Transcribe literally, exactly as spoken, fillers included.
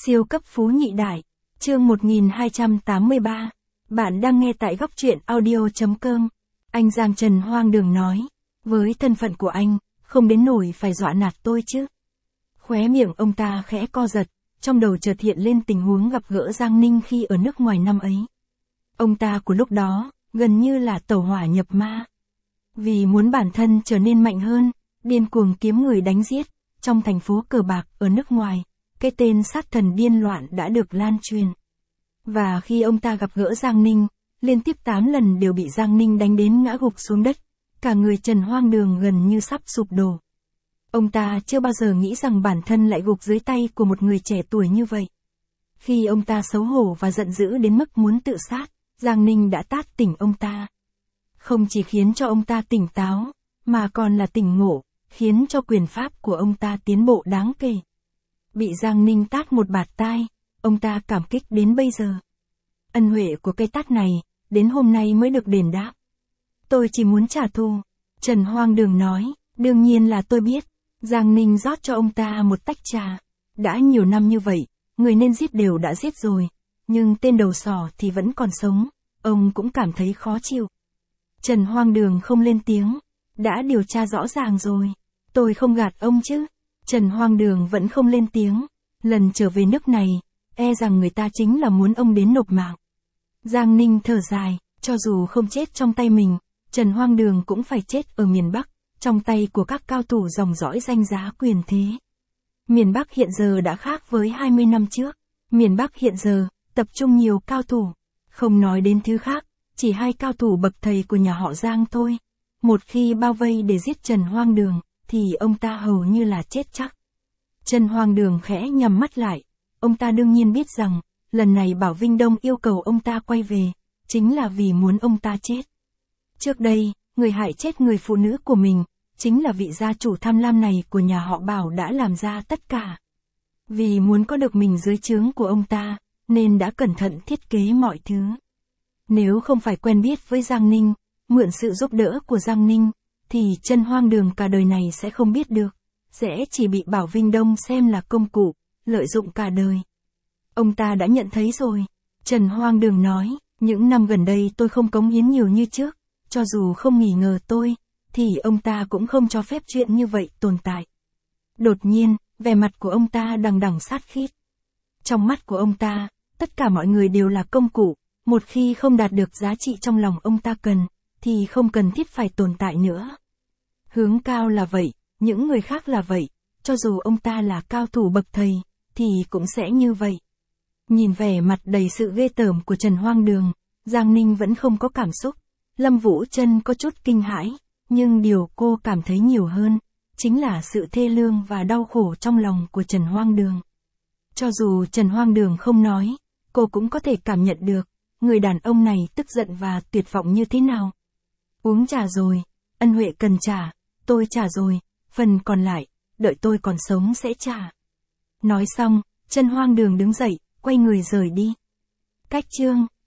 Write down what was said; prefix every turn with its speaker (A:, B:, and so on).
A: Siêu cấp phú nhị đại, chương một nghìn hai trăm tám mươi ba. Bạn đang nghe tại góc truyện audio.com. Anh Giang Trần hoang đường nói, với thân phận của anh, không đến nổi phải dọa nạt tôi chứ. Khóe miệng ông ta khẽ co giật, trong đầu chợt hiện lên tình huống gặp gỡ Giang Ninh khi ở nước ngoài năm ấy. Ông ta của lúc đó, gần như là tẩu hỏa nhập ma. Vì muốn bản thân trở nên mạnh hơn, điên cuồng kiếm người đánh giết, trong thành phố cờ bạc ở nước ngoài, cái tên sát thần điên loạn đã được lan truyền. Và khi ông ta gặp gỡ Giang Ninh, liên tiếp tám lần đều bị Giang Ninh đánh đến ngã gục xuống đất, cả người Trần hoang đường gần như sắp sụp đổ. Ông ta chưa bao giờ nghĩ rằng bản thân lại gục dưới tay của một người trẻ tuổi như vậy. Khi ông ta xấu hổ và giận dữ đến mức muốn tự sát, Giang Ninh đã tát tỉnh ông ta. Không chỉ khiến cho ông ta tỉnh táo, mà còn là tỉnh ngộ, khiến cho quyền pháp của ông ta tiến bộ đáng kể. Bị Giang Ninh tát một bạt tai, ông ta cảm kích đến bây giờ. Ân huệ của cây tát này, đến hôm nay mới được đền đáp. Tôi chỉ muốn trả thù. Trần hoang đường nói, đương nhiên là tôi biết. Giang Ninh rót cho ông ta một tách trà. Đã nhiều năm như vậy, người nên giết đều đã giết rồi. Nhưng tên đầu sỏ thì vẫn còn sống. Ông cũng cảm thấy khó chịu. Trần hoang đường không lên tiếng. Đã điều tra rõ ràng rồi. Tôi không gạt ông chứ. Trần hoang đường vẫn không lên tiếng. Lần trở về nước này, e rằng người ta chính là muốn ông đến nộp mạng. Giang Ninh thở dài, cho dù không chết trong tay mình, Trần hoang đường cũng phải chết ở miền Bắc, trong tay của các cao thủ dòng dõi danh giá quyền thế. Miền Bắc hiện giờ đã khác với hai mươi năm trước. Miền Bắc hiện giờ, tập trung nhiều cao thủ. Không nói đến thứ khác, chỉ hai cao thủ bậc thầy của nhà họ Giang thôi. Một khi bao vây để giết Trần hoang đường, thì ông ta hầu như là chết chắc. Trần hoang đường khẽ nhắm mắt lại. Ông ta đương nhiên biết rằng, lần này Bảo Vinh Đông yêu cầu ông ta quay về, chính là vì muốn ông ta chết. Trước đây, người hại chết người phụ nữ của mình, chính là vị gia chủ tham lam này của nhà họ Bảo đã làm ra tất cả. Vì muốn có được mình dưới trướng của ông ta, nên đã cẩn thận thiết kế mọi thứ. Nếu không phải quen biết với Giang Ninh, mượn sự giúp đỡ của Giang Ninh, thì Trần hoang đường cả đời này sẽ không biết được, sẽ chỉ bị Bảo Vinh Đông xem là công cụ, lợi dụng cả đời. Ông ta đã nhận thấy rồi. Trần hoang đường nói, những năm gần đây tôi không cống hiến nhiều như trước, cho dù không nghi ngờ tôi, thì ông ta cũng không cho phép chuyện như vậy tồn tại. Đột nhiên, vẻ mặt của ông ta đằng đằng sát khí. Trong mắt của ông ta, tất cả mọi người đều là công cụ, một khi không đạt được giá trị trong lòng ông ta cần, thì không cần thiết phải tồn tại nữa. Hướng cao là vậy, những người khác là vậy, cho dù ông ta là cao thủ bậc thầy, thì cũng sẽ như vậy. Nhìn vẻ mặt đầy sự ghê tởm của Trần hoang đường, Giang Ninh vẫn không có cảm xúc. Lâm Vũ Trân có chút kinh hãi, nhưng điều cô cảm thấy nhiều hơn, chính là sự thê lương và đau khổ trong lòng của Trần hoang đường. Cho dù Trần hoang đường không nói, cô cũng có thể cảm nhận được, người đàn ông này tức giận và tuyệt vọng như thế nào. Uống trà rồi, ân huệ cần trả, tôi trả rồi, phần còn lại, đợi tôi còn sống sẽ trả. Nói xong, Trần hoang đường đứng dậy, quay người rời đi. Cách chương